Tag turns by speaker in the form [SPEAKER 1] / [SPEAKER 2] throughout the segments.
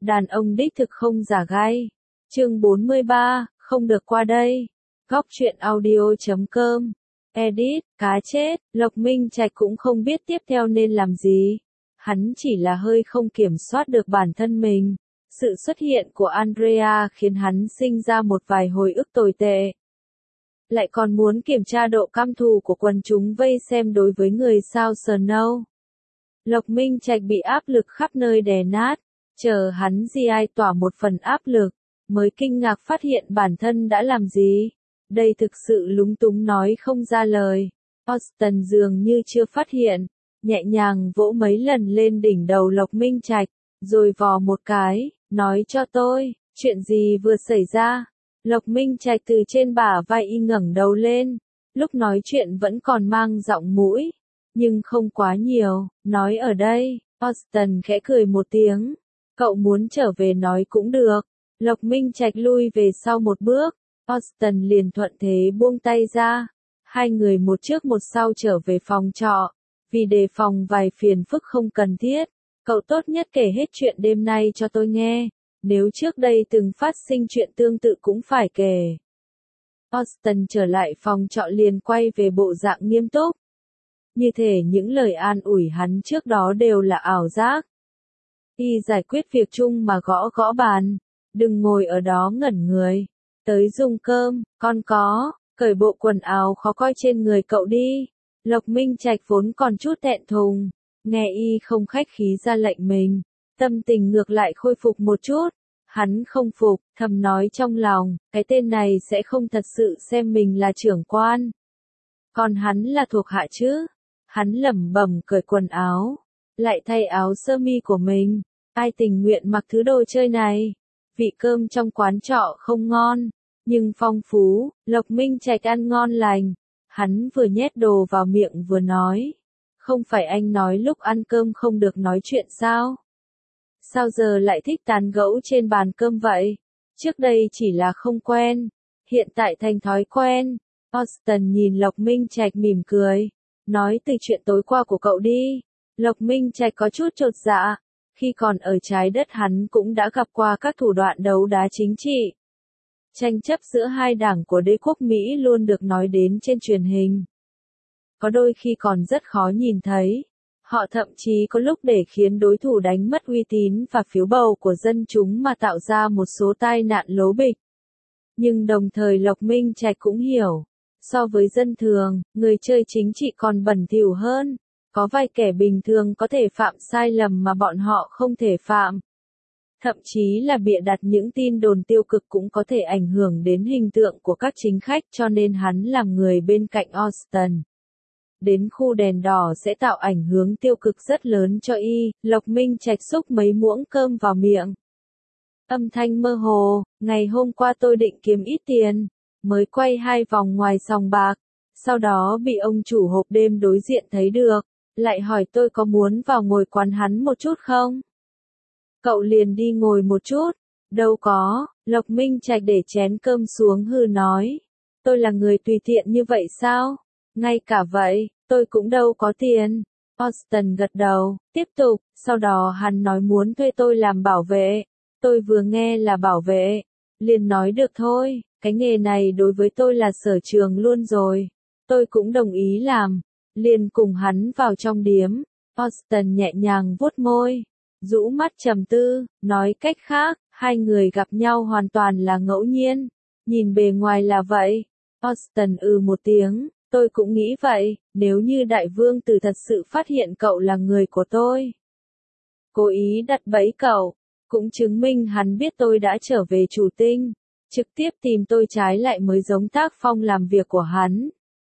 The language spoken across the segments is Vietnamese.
[SPEAKER 1] Đàn ông đích thực không giả gai. Chương 43, không được qua đây. Góc truyện audio.com. Edit, cá chết, Lộc Minh Trạch cũng không biết tiếp theo nên làm gì. Hắn chỉ là hơi không kiểm soát được bản thân mình. Sự xuất hiện của Andrea khiến hắn sinh ra một vài hồi ức tồi tệ. Lại còn muốn kiểm tra độ căm thù của quần chúng vây xem đối với người sao Snow. Lộc Minh Trạch bị áp lực khắp nơi đè nát, chờ hắn giải tỏa một phần áp lực, mới kinh ngạc phát hiện bản thân đã làm gì. Đây thực sự lúng túng nói không ra lời. Austin dường như chưa phát hiện, nhẹ nhàng vỗ mấy lần lên đỉnh đầu Lộc Minh Trạch, rồi vò một cái, nói cho tôi, chuyện gì vừa xảy ra. Lộc Minh Trạch từ trên bả vai y ngẩng đầu lên, lúc nói chuyện vẫn còn mang giọng mũi, nhưng không quá nhiều, nói ở đây. Austin khẽ cười một tiếng, cậu muốn trở về nói cũng được. Lộc Minh Trạch lui về sau một bước, Austin liền thuận thế buông tay ra. Hai người một trước một sau trở về phòng trọ, vì đề phòng vài phiền phức không cần thiết. Cậu tốt nhất kể hết chuyện đêm nay cho tôi nghe, nếu trước đây từng phát sinh chuyện tương tự cũng phải kể. Austin trở lại phòng trọ liền quay về bộ dạng nghiêm túc. Như thể những lời an ủi hắn trước đó đều là ảo giác. Y giải quyết việc chung mà gõ gõ bàn, đừng ngồi ở đó ngẩn người. Tới dùng cơm, con có, cởi bộ quần áo khó coi trên người cậu đi. Lộc Minh Trạch vốn còn chút thẹn thùng, nghe y không khách khí ra lệnh mình, tâm tình ngược lại khôi phục một chút. Hắn không phục, thầm nói trong lòng, cái tên này sẽ không thật sự xem mình là trưởng quan. Còn hắn là thuộc hạ chứ. Hắn lẩm bẩm cởi quần áo, lại thay áo sơ mi của mình. Ai tình nguyện mặc thứ đồ chơi này. Vị cơm trong quán trọ không ngon, nhưng phong phú. Lộc Minh Trạch ăn ngon lành. Hắn vừa nhét đồ vào miệng vừa nói. Không phải anh nói lúc ăn cơm không được nói chuyện sao? Sao giờ lại thích tán gẫu trên bàn cơm vậy? Trước đây chỉ là không quen, hiện tại thành thói quen. Austin nhìn Lộc Minh Trạch mỉm cười, nói từ chuyện tối qua của cậu đi. Lộc Minh Trạch có chút chột dạ, khi còn ở trái đất hắn cũng đã gặp qua các thủ đoạn đấu đá chính trị. Tranh chấp giữa hai đảng của đế quốc Mỹ luôn được nói đến trên truyền hình. Có đôi khi còn rất khó nhìn thấy. Họ thậm chí có lúc để khiến đối thủ đánh mất uy tín và phiếu bầu của dân chúng mà tạo ra một số tai nạn lố bịch. Nhưng đồng thời Lộc Minh Trạch cũng hiểu, so với dân thường, người chơi chính trị còn bẩn thỉu hơn. Có vài kẻ bình thường có thể phạm sai lầm mà bọn họ không thể phạm. Thậm chí là bịa đặt những tin đồn tiêu cực cũng có thể ảnh hưởng đến hình tượng của các chính khách, cho nên hắn làm người bên cạnh Austin. Đến khu đèn đỏ sẽ tạo ảnh hưởng tiêu cực rất lớn cho y. Lộc Minh Trạch xúc mấy muỗng cơm vào miệng. Âm thanh mơ hồ, ngày hôm qua tôi định kiếm ít tiền, mới quay 2 vòng ngoài sòng bạc, sau đó bị ông chủ hộp đêm đối diện thấy được, lại hỏi tôi có muốn vào ngồi quán hắn một chút không? Cậu liền đi ngồi một chút. Đâu có. Lộc Minh Trạch để chén cơm xuống hừ nói. Tôi là người tùy tiện như vậy sao? Ngay cả vậy, tôi cũng đâu có tiền. Austin gật đầu, tiếp tục, sau đó hắn nói muốn thuê tôi làm bảo vệ. Tôi vừa nghe là bảo vệ, liền nói được thôi, cái nghề này đối với tôi là sở trường luôn rồi. Tôi cũng đồng ý làm, liền cùng hắn vào trong điếm. Austin nhẹ nhàng vuốt môi, rũ mắt trầm tư, nói cách khác, hai người gặp nhau hoàn toàn là ngẫu nhiên. Nhìn bề ngoài là vậy. Austin một tiếng. Tôi cũng nghĩ vậy, nếu như đại vương tử thật sự phát hiện cậu là người của tôi. Cố ý đặt bẫy cậu, cũng chứng minh hắn biết tôi đã trở về chủ tinh, trực tiếp tìm tôi trái lại mới giống tác phong làm việc của hắn.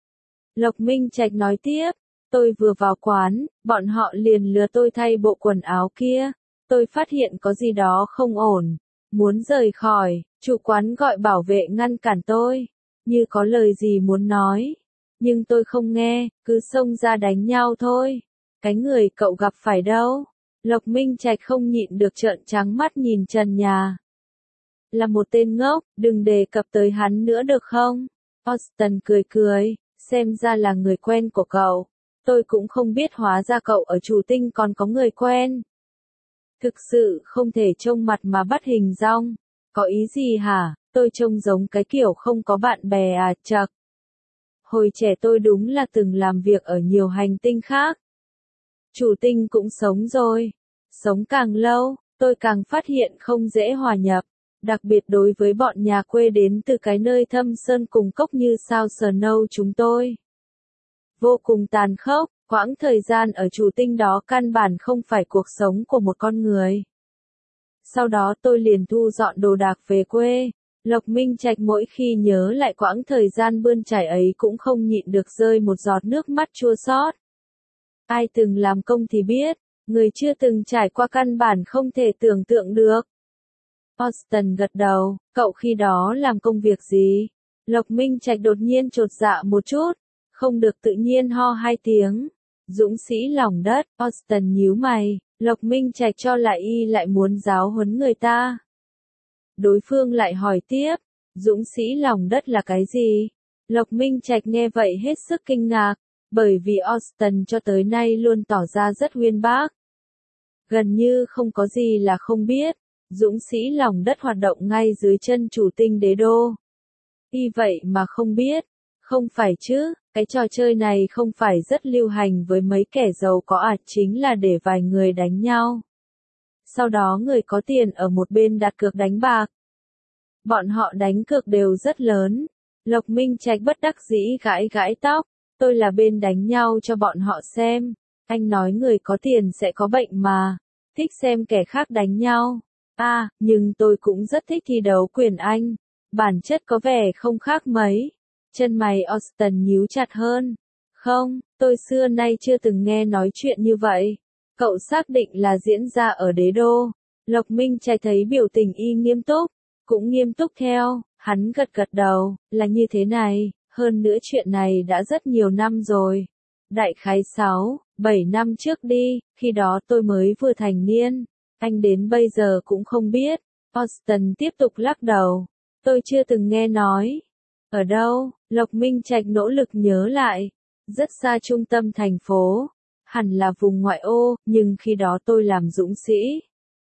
[SPEAKER 1] Lộc Minh Trạch nói tiếp, tôi vừa vào quán, bọn họ liền lừa tôi thay bộ quần áo kia, tôi phát hiện có gì đó không ổn, muốn rời khỏi, chủ quán gọi bảo vệ ngăn cản tôi, như có lời gì muốn nói. Nhưng tôi không nghe, cứ xông ra đánh nhau thôi. Cái người cậu gặp phải đâu? Lộc Minh Trạch không nhịn được trợn trắng mắt nhìn trần nhà. Là một tên ngốc, đừng đề cập tới hắn nữa được không? Austin cười cười, xem ra là người quen của cậu. Tôi cũng không biết hóa ra cậu ở chủ tinh còn có người quen. Thực sự không thể trông mặt mà bắt hình dong. Có ý gì hả? Tôi trông giống cái kiểu không có bạn bè à, chậc. Hồi trẻ tôi đúng là từng làm việc ở nhiều hành tinh khác. Chủ tinh cũng sống rồi. Sống càng lâu, tôi càng phát hiện không dễ hòa nhập. Đặc biệt đối với bọn nhà quê đến từ cái nơi thâm sơn cùng cốc như sao Snow chúng tôi. Vô cùng tàn khốc, quãng thời gian ở chủ tinh đó căn bản không phải cuộc sống của một con người. Sau đó tôi liền thu dọn đồ đạc về quê. Lộc Minh Trạch mỗi khi nhớ lại quãng thời gian bươn trải ấy cũng không nhịn được rơi một giọt nước mắt chua xót. Ai từng làm công thì biết, người chưa từng trải qua căn bản không thể tưởng tượng được. Austin gật đầu, cậu khi đó làm công việc gì? Lộc Minh Trạch đột nhiên chột dạ một chút, không được tự nhiên ho 2 tiếng. Dũng sĩ lòng đất, Austin nhíu mày, Lộc Minh Trạch cho là y lại muốn giáo huấn người ta. Đối phương lại hỏi tiếp, dũng sĩ lòng đất là cái gì? Lộc Minh Trạch nghe vậy hết sức kinh ngạc, bởi vì Austin cho tới nay luôn tỏ ra rất uyên bác. Gần như không có gì là không biết, dũng sĩ lòng đất hoạt động ngay dưới chân chủ tinh đế đô. Y vậy mà không biết, không phải chứ, cái trò chơi này không phải rất lưu hành với mấy kẻ giàu có à, chính là để vài người đánh nhau. Sau đó người có tiền ở một bên đặt cược đánh bạc. Bọn họ đánh cược đều rất lớn. Lộc Minh Trạch bất đắc dĩ gãi gãi tóc, tôi là bên đánh nhau cho bọn họ xem. Anh nói người có tiền sẽ có bệnh mà, thích xem kẻ khác đánh nhau. À, nhưng tôi cũng rất thích thi đấu quyền Anh. Bản chất có vẻ không khác mấy. Chân mày Austin nhíu chặt hơn. Không, tôi xưa nay chưa từng nghe nói chuyện như vậy. Cậu xác định là diễn ra ở đế đô. Lộc Minh Trạch thấy biểu tình y nghiêm túc, cũng nghiêm túc theo, hắn gật gật đầu, là như thế này, hơn nữa chuyện này đã rất nhiều năm rồi. Đại khái 6, 7 năm trước đi, khi đó tôi mới vừa thành niên, anh đến bây giờ cũng không biết. Austin tiếp tục lắc đầu, tôi chưa từng nghe nói. Ở đâu? Lộc Minh Trạch nỗ lực nhớ lại, rất xa trung tâm thành phố, hẳn là vùng ngoại ô, nhưng khi đó tôi làm dũng sĩ.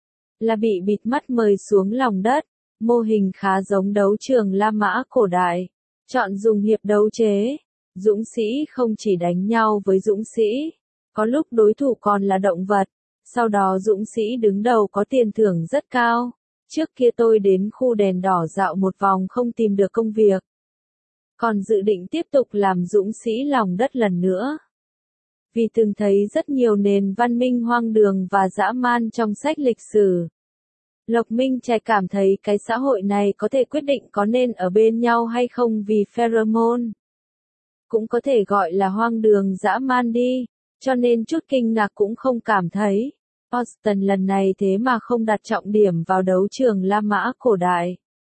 [SPEAKER 1] Là bị bịt mắt mời xuống lòng đất, mô hình khá giống đấu trường La Mã cổ đại, chọn dùng hiệp đấu chế. Dũng sĩ không chỉ đánh nhau với dũng sĩ, có lúc đối thủ còn là động vật, sau đó dũng sĩ đứng đầu có tiền thưởng rất cao. Trước kia tôi đến khu đèn đỏ dạo một vòng không tìm được công việc. Còn dự định tiếp tục làm dũng sĩ lòng đất lần nữa. Vì từng thấy rất nhiều nền văn minh hoang đường và dã man trong sách lịch sử. Lộc Minh Trạch cảm thấy cái xã hội này có thể quyết định có nên ở bên nhau hay không vì pheromone. Cũng có thể gọi là hoang đường dã man đi, cho nên chút kinh ngạc cũng không cảm thấy. Austin lần này thế mà không đặt trọng điểm vào đấu trường La Mã cổ đại.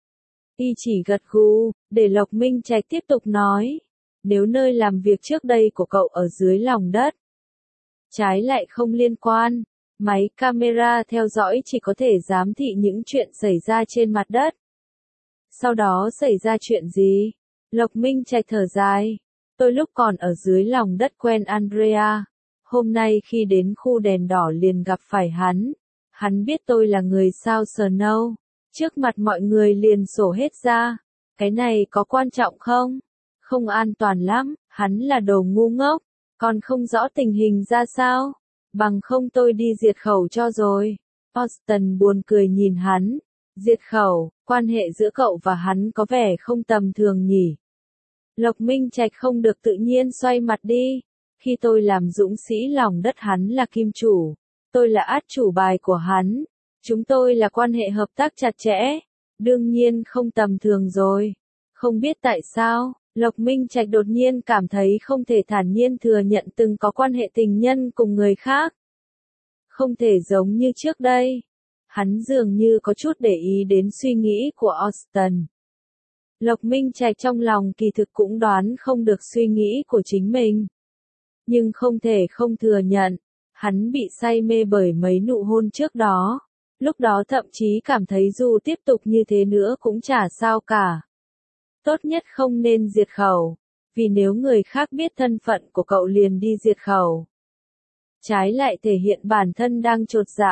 [SPEAKER 1] Y chỉ gật gù, để Lộc Minh Trạch tiếp tục nói. Nếu nơi làm việc trước đây của cậu ở dưới lòng đất, trái lại không liên quan, máy camera theo dõi chỉ có thể giám thị những chuyện xảy ra trên mặt đất. Sau đó xảy ra chuyện gì? Lộc Minh Trạch thở dài. Tôi lúc còn ở dưới lòng đất quen Andrea. Hôm nay khi đến khu đèn đỏ liền gặp phải hắn. Hắn biết tôi là người sao Snow. Trước mặt mọi người liền sổ hết ra. Cái này có quan trọng không? Không an toàn lắm, hắn là đồ ngu ngốc. Còn không rõ tình hình ra sao? Bằng không tôi đi diệt khẩu cho rồi. Austin buồn cười nhìn hắn. Diệt khẩu, quan hệ giữa cậu và hắn có vẻ không tầm thường nhỉ. Lộc Minh Trạch không được tự nhiên xoay mặt đi. Khi tôi làm dũng sĩ lòng đất hắn là kim chủ. Tôi là át chủ bài của hắn. Chúng tôi là quan hệ hợp tác chặt chẽ. Đương nhiên không tầm thường rồi. Không biết tại sao, Lộc Minh Trạch đột nhiên cảm thấy không thể thản nhiên thừa nhận từng có quan hệ tình nhân cùng người khác. Không thể giống như trước đây. Hắn dường như có chút để ý đến suy nghĩ của Austin. Lộc Minh Trạch trong lòng kỳ thực cũng đoán không được suy nghĩ của chính mình. Nhưng không thể không thừa nhận, hắn bị say mê bởi mấy nụ hôn trước đó. Lúc đó thậm chí cảm thấy dù tiếp tục như thế nữa cũng chả sao cả. Tốt nhất không nên diệt khẩu, vì nếu người khác biết thân phận của cậu liền đi diệt khẩu. Trái lại thể hiện bản thân đang chột dạ.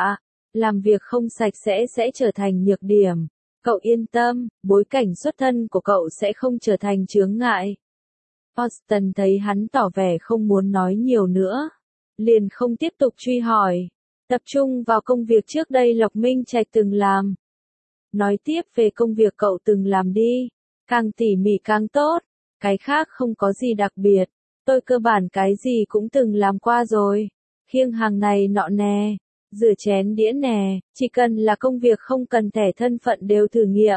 [SPEAKER 1] Làm việc không sạch sẽ trở thành nhược điểm. Cậu yên tâm, bối cảnh xuất thân của cậu sẽ không trở thành chướng ngại. Austin thấy hắn tỏ vẻ không muốn nói nhiều nữa, liền không tiếp tục truy hỏi, tập trung vào công việc trước đây Lộc Minh Trạch từng làm. Nói tiếp về công việc cậu từng làm đi, càng tỉ mỉ càng tốt, cái khác không có gì đặc biệt, tôi cơ bản cái gì cũng từng làm qua rồi, khiêng hàng này nọ nè, rửa chén đĩa nè, chỉ cần là công việc không cần thẻ thân phận đều thử nghiệm.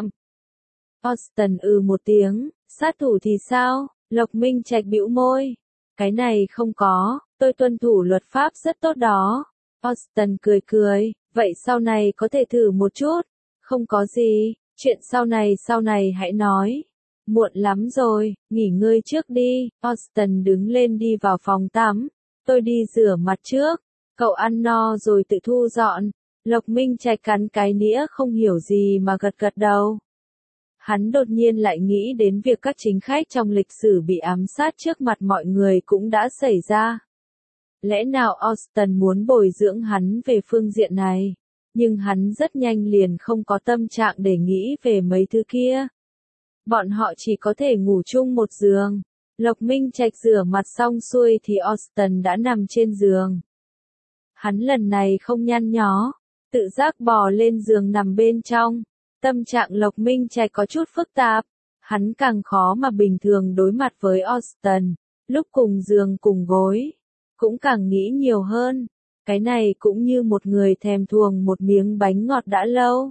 [SPEAKER 1] Austin một tiếng, sát thủ thì sao? Lộc Minh Trạch bĩu môi. Cái này không có, tôi tuân thủ luật pháp rất tốt đó. Austin cười cười, vậy sau này có thể thử một chút. Không có gì, chuyện sau này hãy nói. Muộn lắm rồi, nghỉ ngơi trước đi. Austin đứng lên đi vào phòng tắm. Tôi đi rửa mặt trước. Cậu ăn no rồi tự thu dọn. Lộc Minh Trạch cắn cái nĩa không hiểu gì mà gật gật đầu. Hắn đột nhiên lại nghĩ đến việc các chính khách trong lịch sử bị ám sát trước mặt mọi người cũng đã xảy ra. Lẽ nào Austin muốn bồi dưỡng hắn về phương diện này? Nhưng hắn rất nhanh liền không có tâm trạng để nghĩ về mấy thứ kia. Bọn họ chỉ có thể ngủ chung một giường. Lộc Minh Trạch rửa mặt xong xuôi thì Austin đã nằm trên giường. Hắn lần này không nhăn nhó, tự giác bò lên giường nằm bên trong. Tâm trạng Lộc Minh Trạch có chút phức tạp, hắn càng khó mà bình thường đối mặt với Austin, lúc cùng giường cùng gối, cũng càng nghĩ nhiều hơn, cái này cũng như một người thèm thuồng một miếng bánh ngọt đã lâu.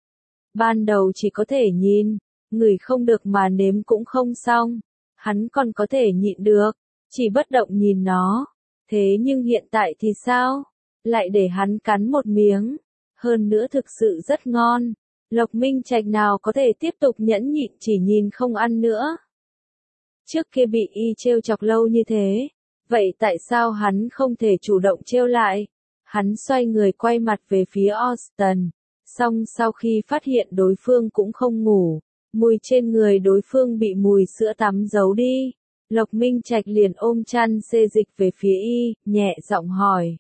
[SPEAKER 1] Ban đầu chỉ có thể nhìn, ngửi không được mà nếm cũng không xong, hắn còn có thể nhịn được, chỉ bất động nhìn nó, thế nhưng hiện tại thì sao? Lại để hắn cắn một miếng, hơn nữa thực sự rất ngon. Lộc Minh Trạch nào có thể tiếp tục nhẫn nhịn chỉ nhìn không ăn nữa. Trước kia bị y trêu chọc lâu như thế, vậy tại sao hắn không thể chủ động trêu lại? Hắn xoay người quay mặt về phía Austin, xong sau khi phát hiện đối phương cũng không ngủ, mùi trên người đối phương bị mùi sữa tắm giấu đi. Lộc Minh Trạch liền ôm chăn xê dịch về phía y, nhẹ giọng hỏi.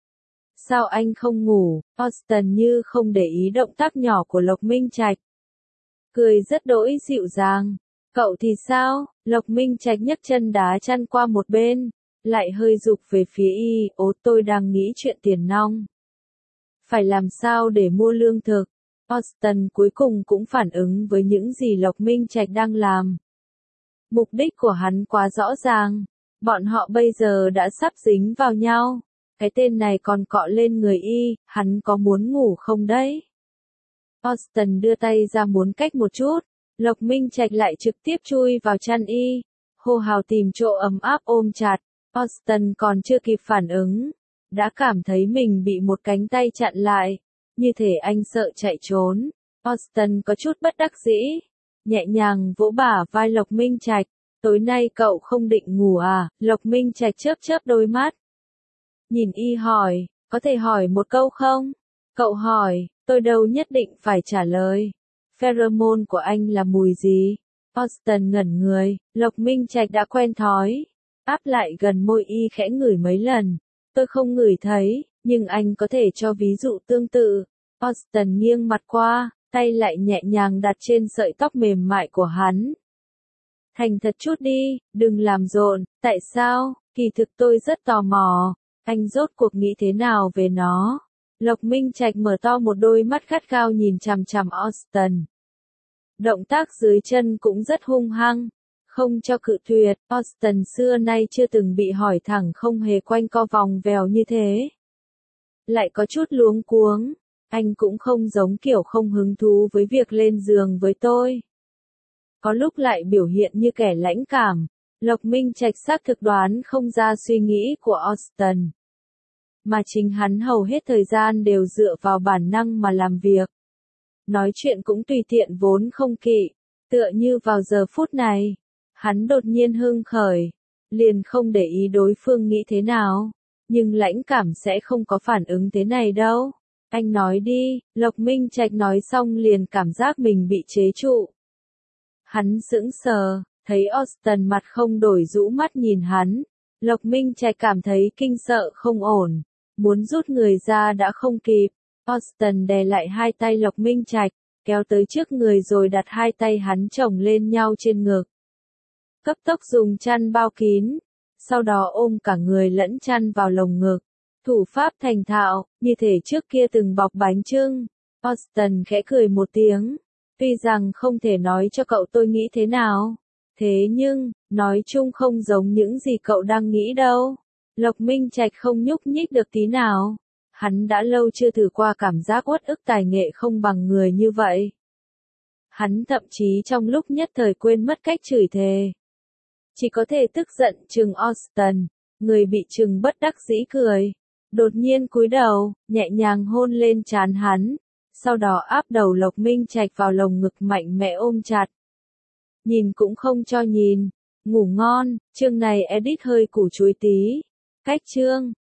[SPEAKER 1] Sao anh không ngủ? Austin như không để ý động tác nhỏ của Lộc Minh Trạch. Cười rất đỗi dịu dàng. Cậu thì sao? Lộc Minh Trạch nhấc chân đá chăn qua một bên, lại hơi rụt về phía y, tôi đang nghĩ chuyện tiền nong. Phải làm sao để mua lương thực? Austin cuối cùng cũng phản ứng với những gì Lộc Minh Trạch đang làm. Mục đích của hắn quá rõ ràng. Bọn họ bây giờ đã sắp dính vào nhau. Cái tên này còn cọ lên người y, hắn có muốn ngủ không đấy? Austin đưa tay ra muốn cách một chút, Lộc Minh Trạch lại trực tiếp chui vào chăn y, hô hào tìm chỗ ấm áp ôm chặt. Austin còn chưa kịp phản ứng, đã cảm thấy mình bị một cánh tay chặn lại, như thể anh sợ chạy trốn. Austin có chút bất đắc dĩ, nhẹ nhàng vỗ bả vai Lộc Minh Trạch. Tối nay cậu không định ngủ à? Lộc Minh Trạch chớp chớp đôi mắt. Nhìn y hỏi, có thể hỏi một câu không? Cậu hỏi, tôi đâu nhất định phải trả lời. Pheromone của anh là mùi gì? Austin ngẩn người, Lộc Minh Trạch đã quen thói. Áp lại gần môi y khẽ ngửi mấy lần. Tôi không ngửi thấy, nhưng anh có thể cho ví dụ tương tự. Austin nghiêng mặt qua, tay lại nhẹ nhàng đặt trên sợi tóc mềm mại của hắn. Thành thật chút đi, đừng làm rộn, tại sao? Kỳ thực tôi rất tò mò. Anh rốt cuộc nghĩ thế nào về nó? Lộc Minh Trạch mở to một đôi mắt gắt gao nhìn chằm chằm Austin. Động tác dưới chân cũng rất hung hăng, không cho cự tuyệt. Austin xưa nay chưa từng bị hỏi thẳng không hề quanh co vòng vèo như thế. Lại có chút luống cuống, anh cũng không giống kiểu không hứng thú với việc lên giường với tôi. Có lúc lại biểu hiện như kẻ lãnh cảm. Lộc Minh Trạch xác thực đoán không ra suy nghĩ của Austin. Mà chính hắn hầu hết thời gian đều dựa vào bản năng mà làm việc. Nói chuyện cũng tùy tiện vốn không kỵ, tựa như vào giờ phút này. Hắn đột nhiên hưng khởi, liền không để ý đối phương nghĩ thế nào. Nhưng lãnh cảm sẽ không có phản ứng thế này đâu. Anh nói đi, Lộc Minh Trạch nói xong liền cảm giác mình bị chế trụ. Hắn sững sờ. Thấy Austin mặt không đổi rũ mắt nhìn hắn, Lộc Minh Trạch cảm thấy kinh sợ không ổn, muốn rút người ra đã không kịp, Austin đè lại hai tay Lộc Minh Trạch, kéo tới trước người rồi đặt hai tay hắn chồng lên nhau trên ngực. Cấp tốc dùng chăn bao kín, sau đó ôm cả người lẫn chăn vào lồng ngực. Thủ pháp thành thạo, như thể trước kia từng bọc bánh chưng. Austin khẽ cười một tiếng. Tuy rằng không thể nói cho cậu tôi nghĩ thế nào. Thế nhưng, nói chung không giống những gì cậu đang nghĩ đâu. Lộc Minh Trạch không nhúc nhích được tí nào. Hắn đã lâu chưa thử qua cảm giác uất ức tài nghệ không bằng người như vậy. Hắn thậm chí trong lúc nhất thời quên mất cách chửi thề. Chỉ có thể tức giận trừng Austin, người bị trừng bất đắc dĩ cười. Đột nhiên cúi đầu, nhẹ nhàng hôn lên trán hắn, sau đó áp đầu Lộc Minh Trạch vào lồng ngực mạnh mẽ ôm chặt. Nhìn cũng không cho nhìn, ngủ ngon, chương này edit hơi củ chuối tí. Cách chương